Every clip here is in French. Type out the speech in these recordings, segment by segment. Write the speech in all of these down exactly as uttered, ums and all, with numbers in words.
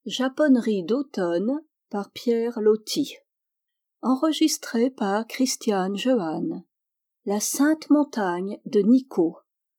Japonnerie d'automne par Pierre Loti. Enregistré par Christiane Jehanne. La sainte montagne de Nikko.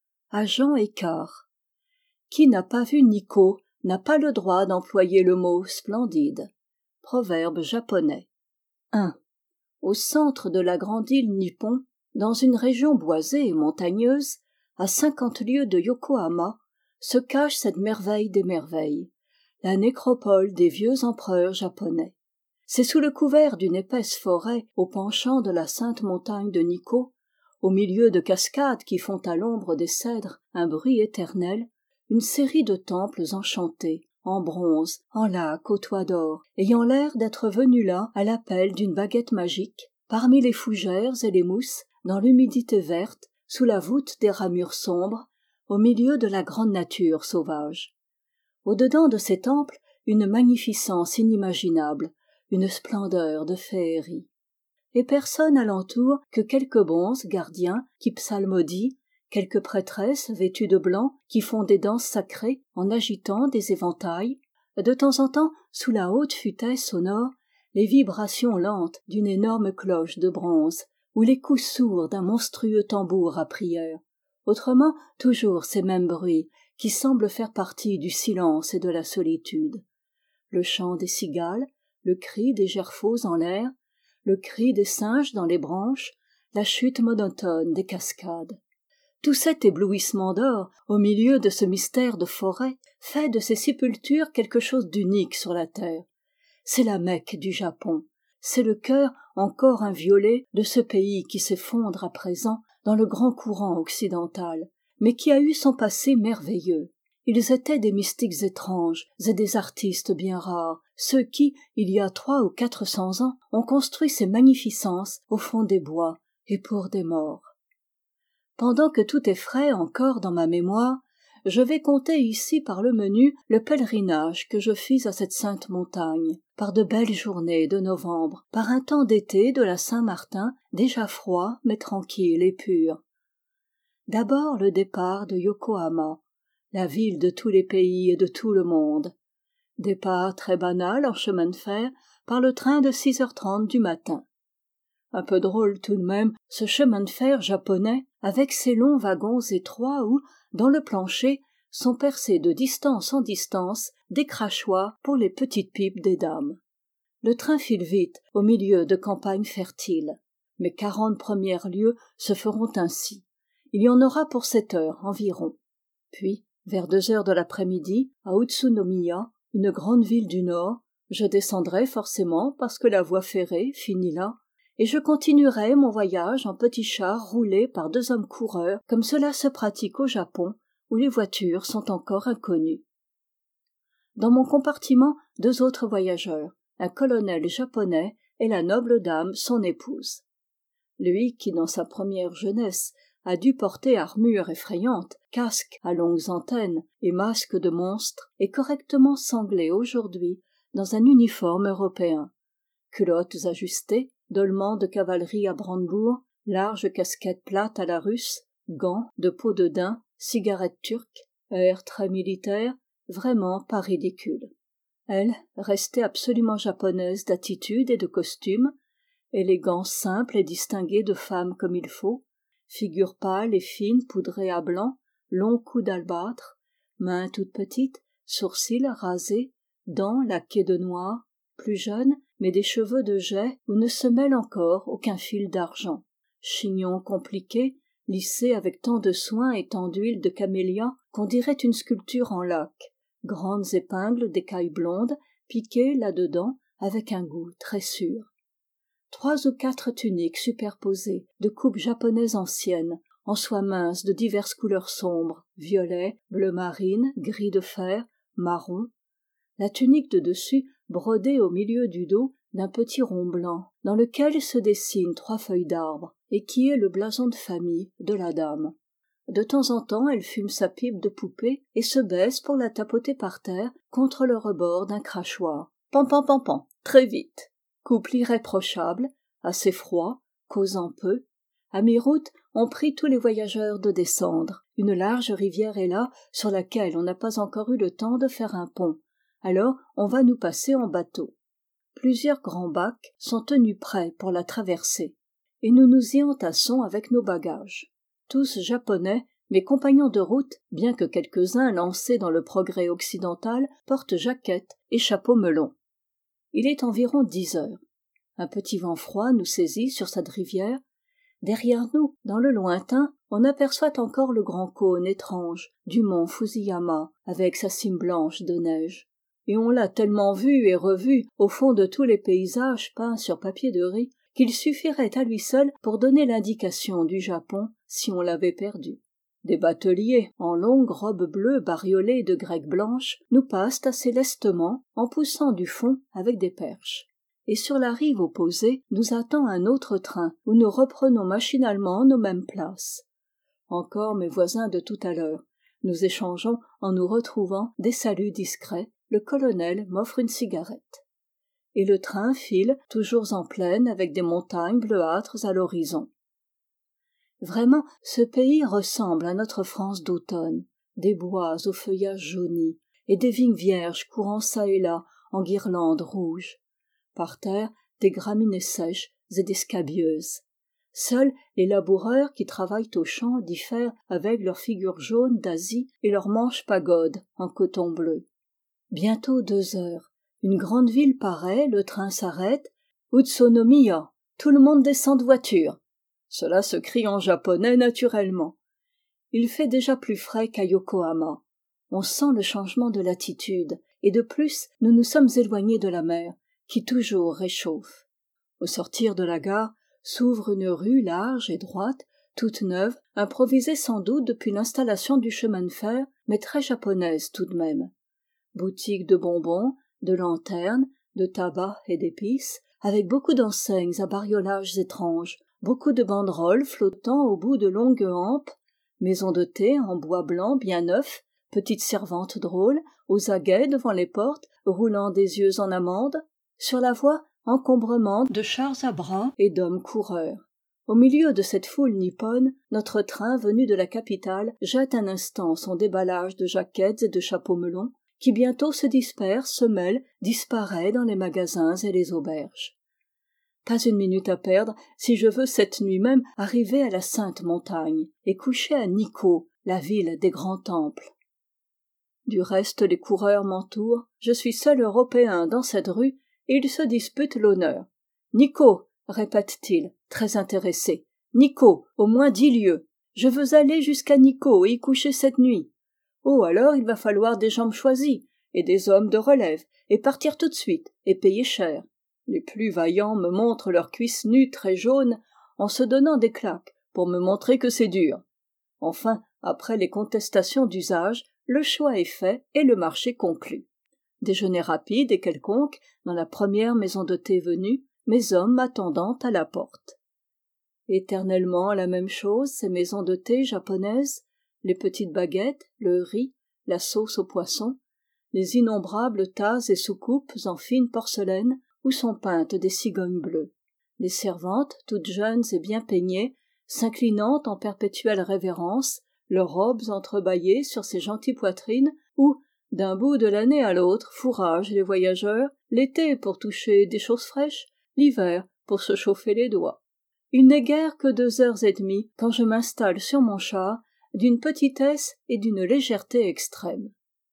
À Jean Écart. Qui n'a pas vu Nikko n'a pas le droit d'employer le mot splendide. Proverbe japonais. un. Au centre de la grande île Nippon, dans une région boisée et montagneuse, à cinquante lieues de Yokohama, se cache cette merveille des merveilles, la nécropole des vieux empereurs japonais. C'est sous le couvert d'une épaisse forêt au penchant de la sainte montagne de Nikko, au milieu de cascades qui font à l'ombre des cèdres un bruit éternel, une série de temples enchantés, en bronze, en laque aux toits d'or, ayant l'air d'être venus là à l'appel d'une baguette magique, parmi les fougères et les mousses, dans l'humidité verte, sous la voûte des ramures sombres, au milieu de la grande nature sauvage. Au-dedans de ces temples, une magnificence inimaginable, une splendeur de féerie. Et personne alentour que quelques bonzes gardiens qui psalmodient, quelques prêtresses vêtues de blanc qui font des danses sacrées en agitant des éventails, de temps en temps, sous la haute futaie sonore, les vibrations lentes d'une énorme cloche de bronze, ou les coups sourds d'un monstrueux tambour à prière. Autrement, toujours ces mêmes bruits, qui semblent faire partie du silence et de la solitude. Le chant des cigales, le cri des gerfauds en l'air, le cri des singes dans les branches, la chute monotone des cascades. Tout cet éblouissement d'or, au milieu de ce mystère de forêt, fait de ces sépultures quelque chose d'unique sur la terre. C'est la Mecque du Japon. C'est le cœur encore inviolé de ce pays qui s'effondre à présent dans le grand courant occidental, mais qui a eu son passé merveilleux. Ils étaient des mystiques étranges et des artistes bien rares, ceux qui, il y a trois ou quatre cents ans, ont construit ces magnificences au fond des bois et pour des morts. Pendant que tout est frais encore dans ma mémoire, je vais conter ici par le menu le pèlerinage que je fis à cette sainte montagne, par de belles journées de novembre, par un temps d'été de la Saint-Martin, déjà froid mais tranquille et pur. D'abord le départ de Yokohama, la ville de tous les pays et de tout le monde. Départ très banal en chemin de fer, par le train de six heures trente du matin. Un peu drôle tout de même, ce chemin de fer japonais, avec ses longs wagons étroits où, dans le plancher, sont percés de distance en distance des crachoirs pour les petites pipes des dames. Le train file vite au milieu de campagnes fertiles. Mes quarante premières lieues se feront ainsi. Il y en aura pour sept heures environ. Puis, vers deux heures de l'après-midi, à Utsunomiya, une grande ville du Nord, je descendrai forcément parce que la voie ferrée finit là, et je continuerai mon voyage en petit char roulé par deux hommes coureurs, comme cela se pratique au Japon, où les voitures sont encore inconnues. Dans mon compartiment, deux autres voyageurs, un colonel japonais et la noble dame, son épouse. Lui qui, dans sa première jeunesse, a dû porter armure effrayante, casque à longues antennes et masque de monstre, est correctement sanglé aujourd'hui dans un uniforme européen. Culottes ajustées, dolmans de cavalerie à brandebourg, large casquette plate à la russe, gants de peau de daim, cigarette turque, air très militaire, vraiment pas ridicule. Elle, restée absolument japonaise d'attitude et de costume, élégance simple et distinguée de femme comme il faut, figure pâle et fine poudrée à blanc, long cou d'albâtre, mains toutes petites, sourcils rasés, dents laquées de noir, plus jeune, mais des cheveux de jais où ne se mêle encore aucun fil d'argent. Chignon compliqué, lissé avec tant de soin et tant d'huile de camélia qu'on dirait une sculpture en lac. Grandes épingles d'écailles blondes, piquées là-dedans avec un goût très sûr. Trois ou quatre tuniques superposées, de coupe japonaise ancienne, en soie mince de diverses couleurs sombres, violet, bleu marine, gris de fer, marron. La tunique de dessus brodée au milieu du dos d'un petit rond blanc, dans lequel se dessinent trois feuilles d'arbre, et qui est le blason de famille de la dame. De temps en temps, elle fume sa pipe de poupée et se baisse pour la tapoter par terre contre le rebord d'un crachoir. Pan pan pan pan, très vite. Couple irréprochable, assez froid, causant peu. À mi-route, on prie tous les voyageurs de descendre. Une large rivière est là, sur laquelle on n'a pas encore eu le temps de faire un pont. Alors on va nous passer en bateau. Plusieurs grands bacs sont tenus prêts pour la traversée, et nous nous y entassons avec nos bagages. Tous japonais, mes compagnons de route, bien que quelques-uns lancés dans le progrès occidental, portent jaquettes et chapeaux melons. Il est environ dix heures. Un petit vent froid nous saisit sur cette rivière. Derrière nous, dans le lointain, on aperçoit encore le grand cône étrange du mont Fusiyama avec sa cime blanche de neige. Et on l'a tellement vu et revu au fond de tous les paysages peints sur papier de riz qu'il suffirait à lui seul pour donner l'indication du Japon si on l'avait perdu. Des bateliers, en longues robes bleues bariolées de grecques blanches, nous passent assez lestement en poussant du fond avec des perches. Et sur la rive opposée nous attend un autre train où nous reprenons machinalement nos mêmes places. Encore mes voisins de tout à l'heure. Nous échangeons, en nous retrouvant, des saluts discrets. Le colonel m'offre une cigarette. Et le train file, toujours en plaine, avec des montagnes bleuâtres à l'horizon. Vraiment, ce pays ressemble à notre France d'automne. Des bois au feuillage jauni, et des vignes vierges courant çà et là en guirlandes rouges. Par terre, des graminées sèches et des scabieuses. Seuls les laboureurs qui travaillent aux champs diffèrent avec leurs figures jaunes d'Asie et leurs manches pagodes en coton bleu. Bientôt deux heures. Une grande ville paraît, le train s'arrête. Utsunomiya. Tout le monde descend de voiture. Cela se crie en japonais naturellement. Il fait déjà plus frais qu'à Yokohama. On sent le changement de latitude, et de plus, nous nous sommes éloignés de la mer, qui toujours réchauffe. Au sortir de la gare, s'ouvre une rue large et droite, toute neuve, improvisée sans doute depuis l'installation du chemin de fer, mais très japonaise tout de même. Boutiques de bonbons, de lanternes, de tabac et d'épices, avec beaucoup d'enseignes à bariolages étranges, beaucoup de banderoles flottant au bout de longues hampes, maisons de thé en bois blanc bien neufs, petites servantes drôles, aux aguets devant les portes, roulant des yeux en amande. Sur la voie, encombrement de chars à bras et d'hommes coureurs. Au milieu de cette foule nippone, notre train venu de la capitale jette un instant son déballage de jaquettes et de chapeaux melons, qui bientôt se disperse, se mêle, disparaît dans les magasins et les auberges. Pas une minute à perdre si je veux cette nuit même arriver à la Sainte Montagne et coucher à Nikko, la ville des grands temples. Du reste, les coureurs m'entourent, je suis seul Européen dans cette rue et ils se disputent l'honneur. Nikko, répète-t-il, très intéressé. Nikko, au moins dix lieues. Je veux aller jusqu'à Nikko et y coucher cette nuit. Oh, alors il va falloir des jambes choisies, et des hommes de relève, et partir tout de suite, et payer cher. Les plus vaillants me montrent leurs cuisses nues très jaunes, en se donnant des claques, pour me montrer que c'est dur. Enfin, après les contestations d'usage, le choix est fait et le marché conclu. Déjeuner rapide et quelconque, dans la première maison de thé venue, mes hommes m'attendant à la porte. Éternellement la même chose, ces maisons de thé japonaises, les petites baguettes, le riz, la sauce au poisson, les innombrables tasses et soucoupes en fine porcelaine où sont peintes des cigognes bleues. Les servantes, toutes jeunes et bien peignées, s'inclinant en perpétuelle révérence, leurs robes entrebâillées sur ces gentilles poitrines où, d'un bout de l'année à l'autre, fourragent les voyageurs, l'été pour toucher des choses fraîches, l'hiver pour se chauffer les doigts. Il n'est guère que deux heures et demie quand je m'installe sur mon char, d'une petitesse et d'une légèreté extrême.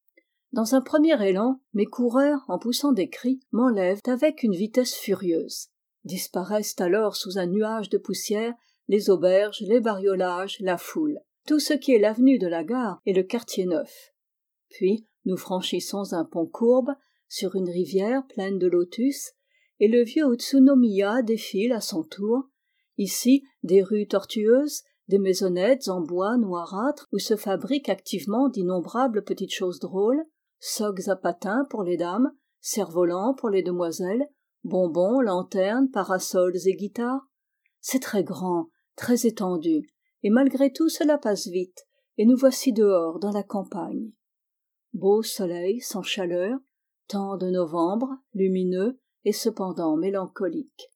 Dans un premier élan, mes coureurs, en poussant des cris, m'enlèvent avec une vitesse furieuse. Disparaissent alors sous un nuage de poussière les auberges, les bariolages, la foule, tout ce qui est l'avenue de la gare et le quartier neuf. Puis, nous franchissons un pont courbe sur une rivière pleine de lotus, et le vieux Utsunomiya défile à son tour. Ici, des rues tortueuses, des maisonnettes en bois noirâtre où se fabriquent activement d'innombrables petites choses drôles, socs à patins pour les dames, cerfs-volants pour les demoiselles, bonbons, lanternes, parasols et guitares. C'est très grand, très étendu, et malgré tout cela passe vite, et nous voici dehors dans la campagne. Beau soleil sans chaleur, temps de novembre, lumineux et cependant mélancolique.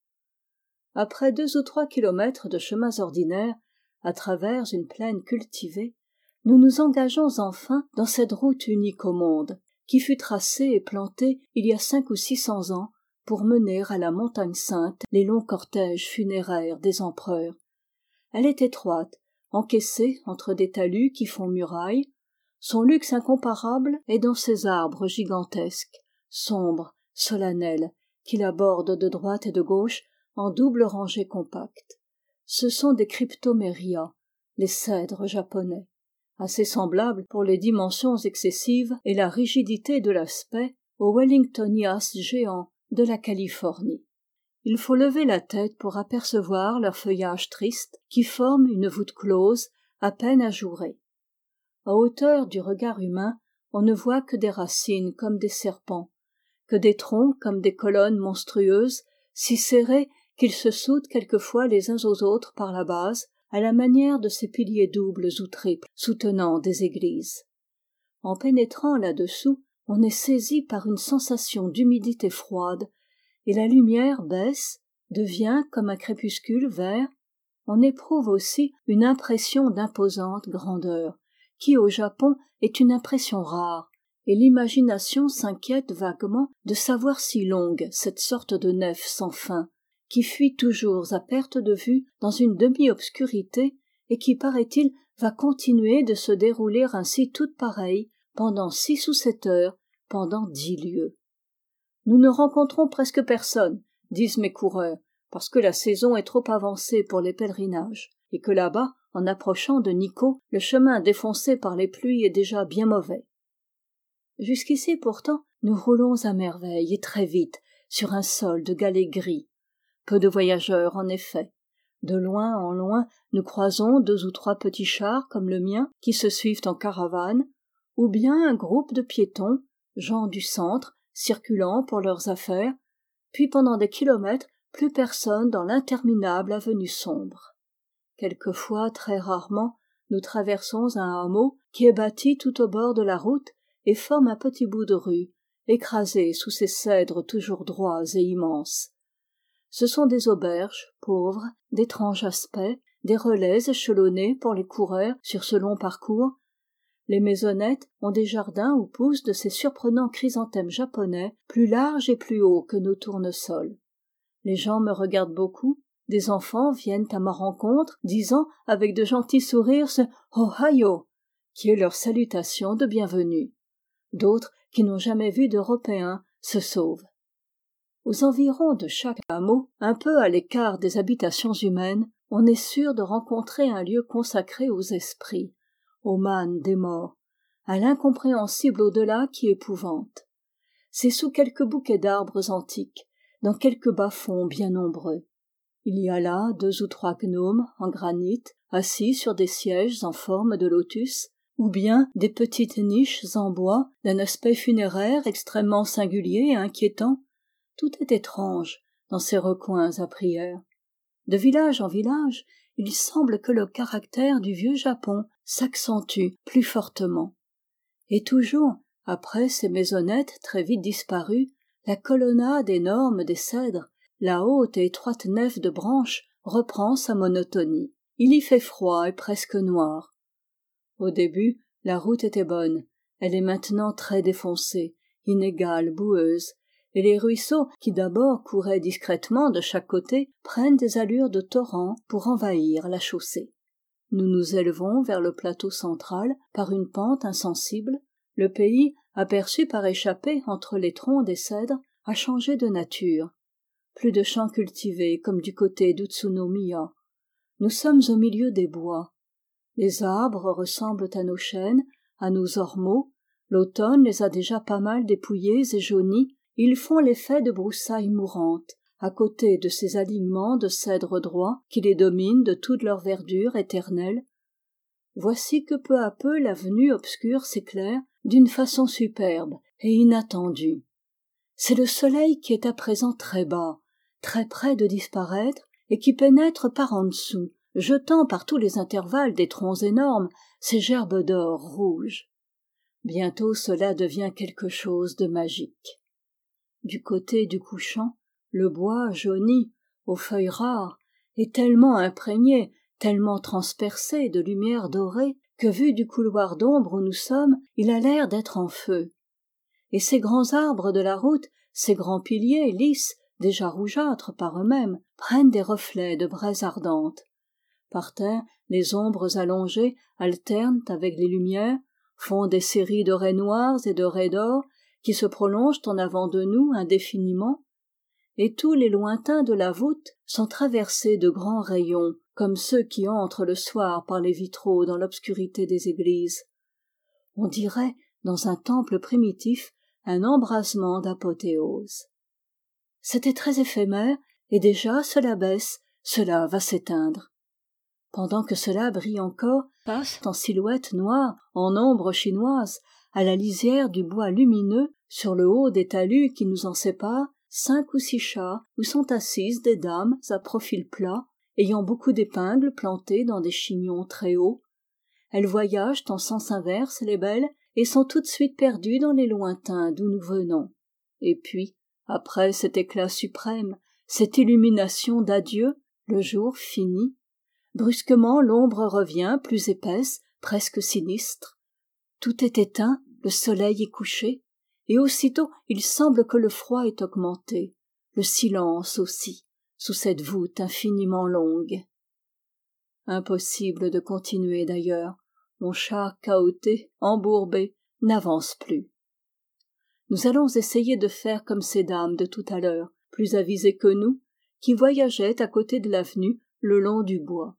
Après deux ou trois kilomètres de chemins ordinaires, à travers une plaine cultivée, nous nous engageons enfin dans cette route unique au monde, qui fut tracée et plantée il y a cinq ou six cents ans pour mener à la montagne sainte les longs cortèges funéraires des empereurs. Elle est étroite, encaissée entre des talus qui font muraille. Son luxe incomparable est dans ses arbres gigantesques, sombres, solennels, qui la bordent de droite et de gauche en double rangée compacte. Ce sont des cryptomérias, les cèdres japonais, assez semblables pour les dimensions excessives et la rigidité de l'aspect aux Wellingtonias géants de la Californie. Il faut lever la tête pour apercevoir leur feuillage triste qui forme une voûte close à peine ajourée. À hauteur du regard humain, on ne voit que des racines comme des serpents, que des troncs comme des colonnes monstrueuses, si serrées qu'ils se soudent quelquefois les uns aux autres par la base, à la manière de ces piliers doubles ou triples soutenant des églises. En pénétrant là-dessous, on est saisi par une sensation d'humidité froide, et la lumière baisse, devient comme un crépuscule vert. On éprouve aussi une impression d'imposante grandeur, qui au Japon est une impression rare, et l'imagination s'inquiète vaguement de savoir si longue cette sorte de nef sans fin, qui fuit toujours à perte de vue dans une demi-obscurité et qui, paraît-il, va continuer de se dérouler ainsi toute pareille pendant six ou sept heures, pendant dix lieues. Nous ne rencontrons presque personne, disent mes coureurs, parce que la saison est trop avancée pour les pèlerinages, et que là-bas, en approchant de Nikko, le chemin défoncé par les pluies est déjà bien mauvais. Jusqu'ici pourtant, nous roulons à merveille et très vite sur un sol de galets gris. Peu de voyageurs en effet. De loin en loin, nous croisons deux ou trois petits chars comme le mien qui se suivent en caravane, ou bien un groupe de piétons, gens du centre, circulant pour leurs affaires, puis pendant des kilomètres, plus personne dans l'interminable avenue sombre. Quelquefois, très rarement, nous traversons un hameau qui est bâti tout au bord de la route et forme un petit bout de rue, écrasé sous ces cèdres toujours droits et immenses. Ce sont des auberges, pauvres, d'étrange aspect, des relais échelonnés pour les coureurs sur ce long parcours. Les maisonnettes ont des jardins où poussent de ces surprenants chrysanthèmes japonais, plus larges et plus hauts que nos tournesols. Les gens me regardent beaucoup, des enfants viennent à ma rencontre, disant avec de gentils sourires ce « Ohayo », qui est leur salutation de bienvenue. D'autres, qui n'ont jamais vu d'Européens, se sauvent. Aux environs de chaque hameau, un peu à l'écart des habitations humaines, on est sûr de rencontrer un lieu consacré aux esprits, aux mânes des morts, à l'incompréhensible au-delà qui épouvante. C'est sous quelques bouquets d'arbres antiques, dans quelques bas-fonds bien nombreux. Il y a là deux ou trois gnomes en granit, assis sur des sièges en forme de lotus, ou bien des petites niches en bois d'un aspect funéraire extrêmement singulier et inquiétant. Tout est étrange dans ces recoins à prière. De village en village, il semble que le caractère du vieux Japon s'accentue plus fortement. Et toujours, après ces maisonnettes très vite disparues, la colonnade énorme des cèdres, la haute et étroite nef de branches, reprend sa monotonie. Il y fait froid et presque noir. Au début, la route était bonne. Elle est maintenant très défoncée, inégale, boueuse, et les ruisseaux, qui d'abord couraient discrètement de chaque côté, prennent des allures de torrents pour envahir la chaussée. Nous nous élevons vers le plateau central par une pente insensible. Le pays, aperçu par échappée entre les troncs des cèdres, a changé de nature. Plus de champs cultivés comme du côté d'Utsunomiya. Nous sommes au milieu des bois. Les arbres ressemblent à nos chênes, à nos ormeaux. L'automne les a déjà pas mal dépouillés et jaunis. Ils font l'effet de broussailles mourantes, à côté de ces alignements de cèdres droits qui les dominent de toute leur verdure éternelle. Voici que peu à peu l'avenue obscure s'éclaire d'une façon superbe et inattendue. C'est le soleil qui est à présent très bas, très près de disparaître, et qui pénètre par en dessous, jetant par tous les intervalles des troncs énormes ces gerbes d'or rouge. Bientôt cela devient quelque chose de magique. Du côté du couchant, le bois jauni, aux feuilles rares, est tellement imprégné, tellement transpercé de lumière dorée, que vu du couloir d'ombre où nous sommes, il a l'air d'être en feu. et ces grands arbres de la route, ces grands piliers lisses, déjà rougeâtres par eux-mêmes, prennent des reflets de braises ardentes. Par terre, les ombres allongées alternent avec les lumières, font des séries de raies noires et de raies d'or qui se prolongent en avant de nous indéfiniment, et tous les lointains de la voûte sont traversés de grands rayons, comme ceux qui entrent le soir par les vitraux dans l'obscurité des églises. On dirait, dans un temple primitif, un embrasement d'apothéose. C'était très éphémère, et déjà cela baisse, cela va s'éteindre. Pendant que cela brille encore, passe en silhouette noire, en ombre chinoise, à la lisière du bois lumineux, sur le haut des talus qui nous en séparent, cinq ou six chars où sont assises des dames à profil plat, ayant beaucoup d'épingles plantées dans des chignons très hauts. Elles voyagent en sens inverse, les belles, et sont tout de suite perdues dans les lointains d'où nous venons. Et puis, après cet éclat suprême, cette illumination d'adieu, le jour fini, brusquement l'ombre revient plus épaisse, presque sinistre. Tout est éteint, le soleil est couché, et aussitôt il semble que le froid est augmenté, le silence aussi, sous cette voûte infiniment longue. Impossible de continuer d'ailleurs, mon char cahoté, embourbé, n'avance plus. Nous allons essayer de faire comme ces dames de tout à l'heure, plus avisées que nous, qui voyageaient à côté de l'avenue le long du bois.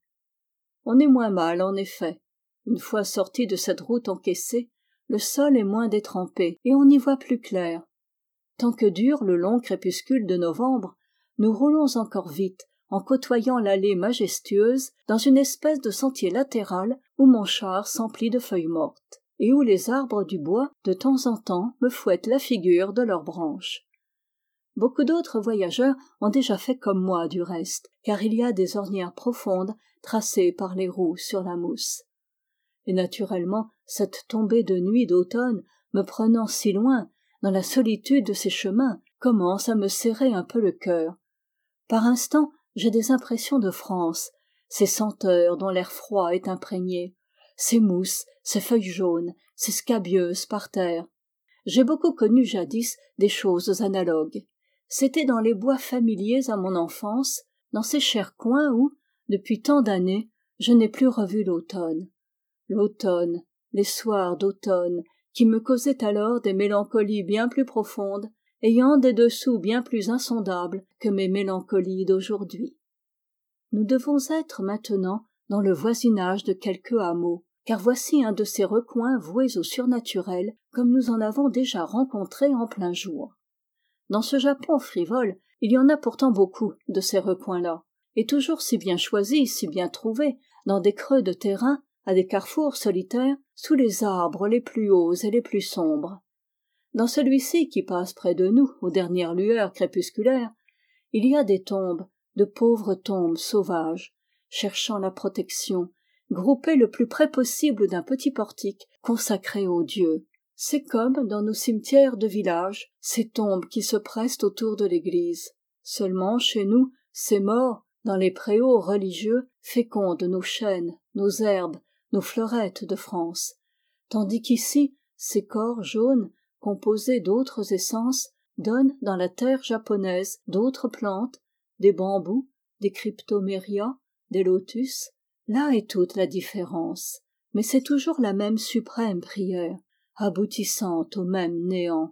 On est moins mal, en effet. Une fois sortis de cette route encaissée, le sol est moins détrempé et on y voit plus clair. Tant que dure le long crépuscule de novembre, nous roulons encore vite, en côtoyant l'allée majestueuse dans une espèce de sentier latéral où mon char s'emplit de feuilles mortes, et où les arbres du bois, de temps en temps, me fouettent la figure de leurs branches. Beaucoup d'autres voyageurs ont déjà fait comme moi du reste, car il y a des ornières profondes tracées par les roues sur la mousse. Et naturellement, cette tombée de nuit d'automne, me prenant si loin, dans la solitude de ces chemins, commence à me serrer un peu le cœur. Par instants, j'ai des impressions de France, ces senteurs dont l'air froid est imprégné, ces mousses, ces feuilles jaunes, ces scabieuses par terre. J'ai beaucoup connu jadis des choses analogues. C'était dans les bois familiers à mon enfance, dans ces chers coins où, depuis tant d'années, je n'ai plus revu l'automne. L'automne, les soirs d'automne, qui me causaient alors des mélancolies bien plus profondes, ayant des dessous bien plus insondables que mes mélancolies d'aujourd'hui. Nous devons être maintenant dans le voisinage de quelques hameaux, car voici un de ces recoins voués au surnaturel comme nous en avons déjà rencontré en plein jour. Dans ce Japon frivole, il y en a pourtant beaucoup de ces recoins-là, et toujours si bien choisis, si bien trouvés, dans des creux de terrain, à des carrefours solitaires, sous les arbres les plus hauts et les plus sombres. Dans celui-ci qui passe près de nous, aux dernières lueurs crépusculaires, il y a des tombes, de pauvres tombes sauvages, cherchant la protection, groupées le plus près possible d'un petit portique consacré aux dieux. C'est comme dans nos cimetières de village, ces tombes qui se pressent autour de l'église. Seulement chez nous, ces morts, dans les préaux religieux, fécondent nos chênes, nos herbes, nos fleurettes de France, tandis qu'ici, ces corps jaunes, composés d'autres essences, donnent dans la terre japonaise d'autres plantes, des bambous, des cryptomérias, des lotus. Là est toute la différence, mais c'est toujours la même suprême prière, aboutissant au même néant.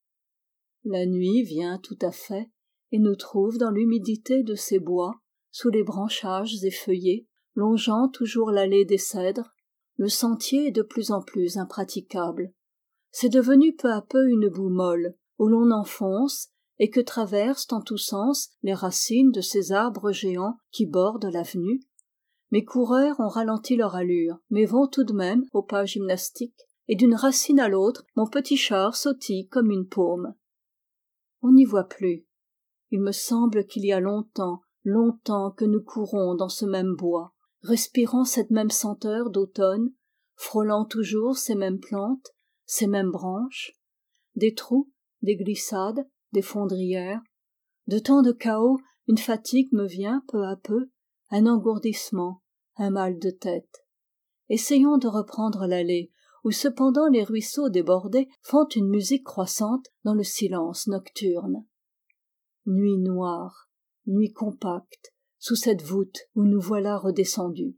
La nuit vient tout à fait, et nous trouve dans l'humidité de ces bois, sous les branchages effeuillés, longeant toujours l'allée des cèdres. Le sentier est de plus en plus impraticable. C'est devenu peu à peu une boue molle, où l'on enfonce, et que traversent en tous sens les racines de ces arbres géants qui bordent l'avenue. Mes coureurs ont ralenti leur allure, mais vont tout de même au pas gymnastique, et d'une racine à l'autre, mon petit char sautille comme une paume. On n'y voit plus. Il me semble qu'il y a longtemps, longtemps que nous courons dans ce même bois, respirant cette même senteur d'automne, frôlant toujours ces mêmes plantes, ces mêmes branches, des trous, des glissades, des fondrières. De tant de chaos, une fatigue me vient peu à peu, un engourdissement, un mal de tête. Essayons de reprendre l'allée, où cependant les ruisseaux débordés font une musique croissante dans le silence nocturne. Nuit noire, nuit compacte, sous cette voûte où nous voilà redescendus.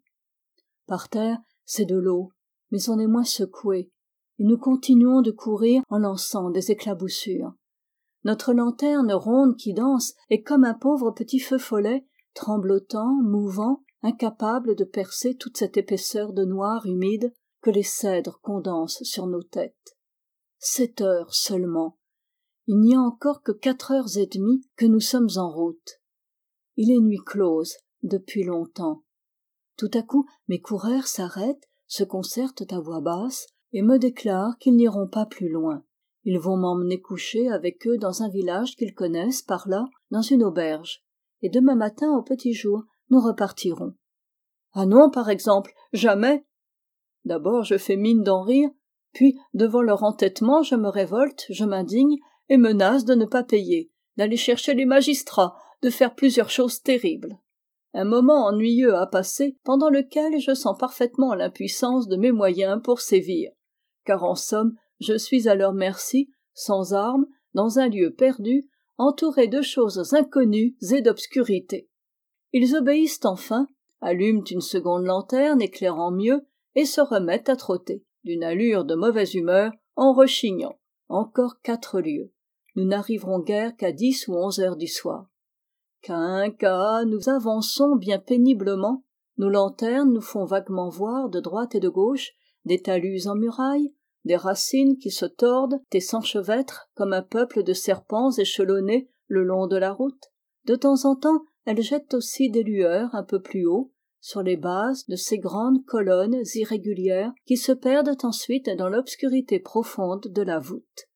Par terre, c'est de l'eau, mais on est moins secoué, et nous continuons de courir en lançant des éclaboussures. Notre lanterne ronde qui danse est comme un pauvre petit feu follet, tremblotant, mouvant, incapable de percer toute cette épaisseur de noir humide que les cèdres condensent sur nos têtes. Sept heures seulement. Il n'y a encore que quatre heures et demie que nous sommes en route. Il est nuit close depuis longtemps. Tout à coup, mes coureurs s'arrêtent, se concertent à voix basse et me déclarent qu'ils n'iront pas plus loin. Ils vont m'emmener coucher avec eux dans un village qu'ils connaissent par là, dans une auberge. Et demain matin au petit jour, nous repartirons. Ah non, par exemple, jamais. D'abord je fais mine d'en rire, puis devant leur entêtement je me révolte, je m'indigne et menace de ne pas payer, d'aller chercher les magistrats, de faire plusieurs choses terribles. Un moment ennuyeux a passé, pendant lequel je sens parfaitement l'impuissance de mes moyens pour sévir, car en somme, je suis à leur merci, sans armes, dans un lieu perdu, entouré de choses inconnues et d'obscurité. Ils obéissent enfin, allument une seconde lanterne éclairant mieux, et se remettent à trotter, d'une allure de mauvaise humeur, en rechignant. Encore quatre lieues. Nous n'arriverons guère qu'à dix ou onze heures du soir. Qu'un qu'à nous avançons bien péniblement, nos lanternes nous font vaguement voir de droite et de gauche des talus en muraille, des racines qui se tordent et s'enchevêtrent comme un peuple de serpents échelonnés le long de la route. De temps en temps, elles jettent aussi des lueurs un peu plus haut, sur les bases de ces grandes colonnes irrégulières qui se perdent ensuite dans l'obscurité profonde de la voûte.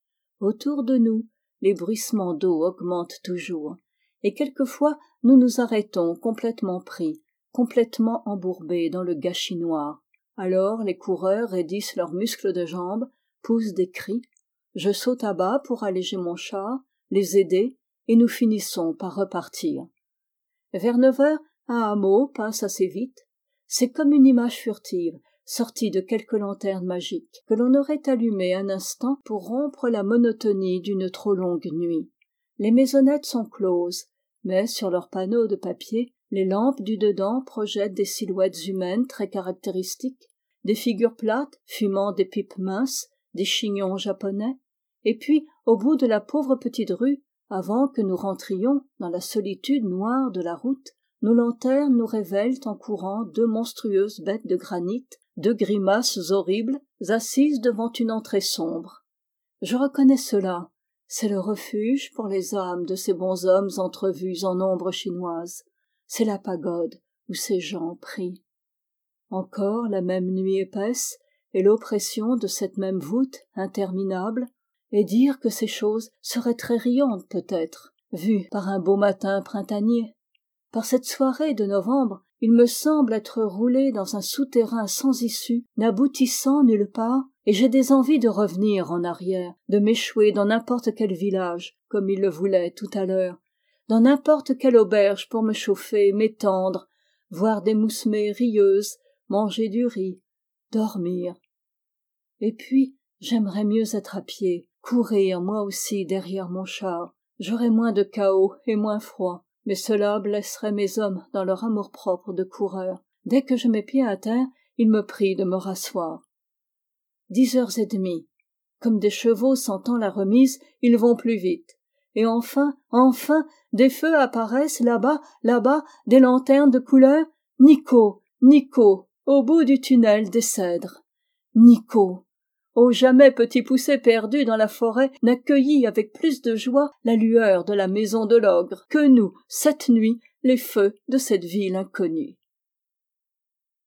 Autour de nous, les bruissements d'eau augmentent toujours, et quelquefois nous nous arrêtons complètement pris, complètement embourbés dans le gâchis noir. Alors les coureurs raidissent leurs muscles de jambes, poussent des cris, je saute à bas pour alléger mon char, les aider, et nous finissons par repartir. Vers neuf heures, un hameau passe assez vite. C'est comme une image furtive, sortie de quelque lanterne magique, que l'on aurait allumée un instant pour rompre la monotonie d'une trop longue nuit. Les maisonnettes sont closes, mais sur leurs panneaux de papier, les lampes du dedans projettent des silhouettes humaines très caractéristiques, des figures plates fumant des pipes minces, des chignons japonais, et puis, au bout de la pauvre petite rue, avant que nous rentrions dans la solitude noire de la route, nos lanternes nous révèlent en courant deux monstrueuses bêtes de granit, deux grimaces horribles, assises devant une entrée sombre. Je reconnais cela, c'est le refuge pour les âmes de ces bons hommes entrevus en ombre chinoise, c'est la pagode où ces gens prient. Encore la même nuit épaisse et l'oppression de cette même voûte interminable, et dire que ces choses seraient très riantes peut-être, vues par un beau matin printanier. Par cette soirée de novembre, il me semble être roulé dans un souterrain sans issue, n'aboutissant nulle part, et j'ai des envies de revenir en arrière, de m'échouer dans n'importe quel village, comme il le voulait tout à l'heure, dans n'importe quelle auberge pour me chauffer, m'étendre, voir des moussemées rieuses, manger du riz, dormir. Et puis, j'aimerais mieux être à pied, courir moi aussi derrière mon char. J'aurais moins de chaos et moins froid, mais cela blesserait mes hommes dans leur amour-propre de coureur. Dès que je mets pied à terre, il me prie de me rasseoir. Dix heures et demie. Comme des chevaux sentant la remise, ils vont plus vite. Et enfin, enfin, des feux apparaissent là-bas, là-bas, des lanternes de couleur. Nico, Nico, au bout du tunnel des cèdres. Nico. Oh, jamais petit poucet perdu dans la forêt n'a cueilli avec plus de joie la lueur de la maison de l'ogre que nous, cette nuit, les feux de cette ville inconnue.